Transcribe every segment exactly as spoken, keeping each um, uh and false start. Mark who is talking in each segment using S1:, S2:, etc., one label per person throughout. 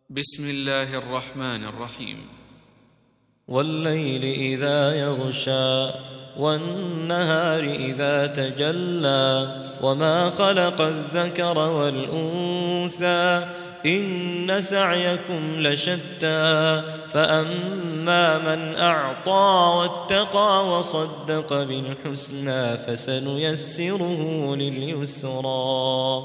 S1: بسم الله الرحمن الرحيم.
S2: والليل إذا يغشى والنهار إذا تجلى وما خلق الذكر والأنثى إن سعيكم لشتى فأما من أعطى واتقى وصدق بالحسنى فسنيسره لليسرى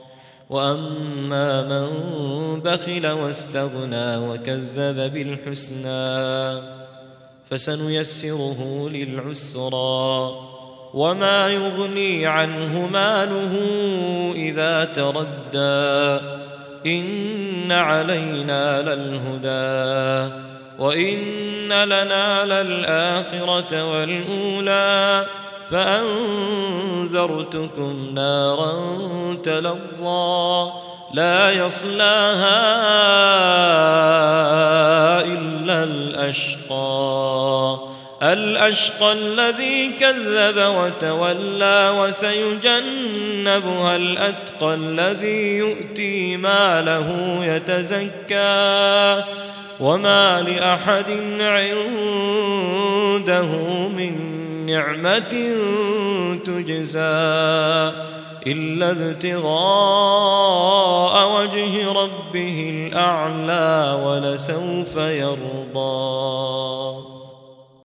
S2: وأما من بخل واستغنى وكذب بالحسنى فسنيسره للعسرى وما يغني عنه ماله إذا تردى إن علينا للهدى وإن لنا للآخرة والأولى فأنذرتكم نارا تلظى لا يصلاها إلا الأشقى الأشقى الذي كذب وتولى وسيجنبها الأتقى الذي يؤتي ماله يتزكى وما لأحد عنده من نعمة تجزى إلا ابتغاء وجه ربه الأعلى ولسوف يرضى.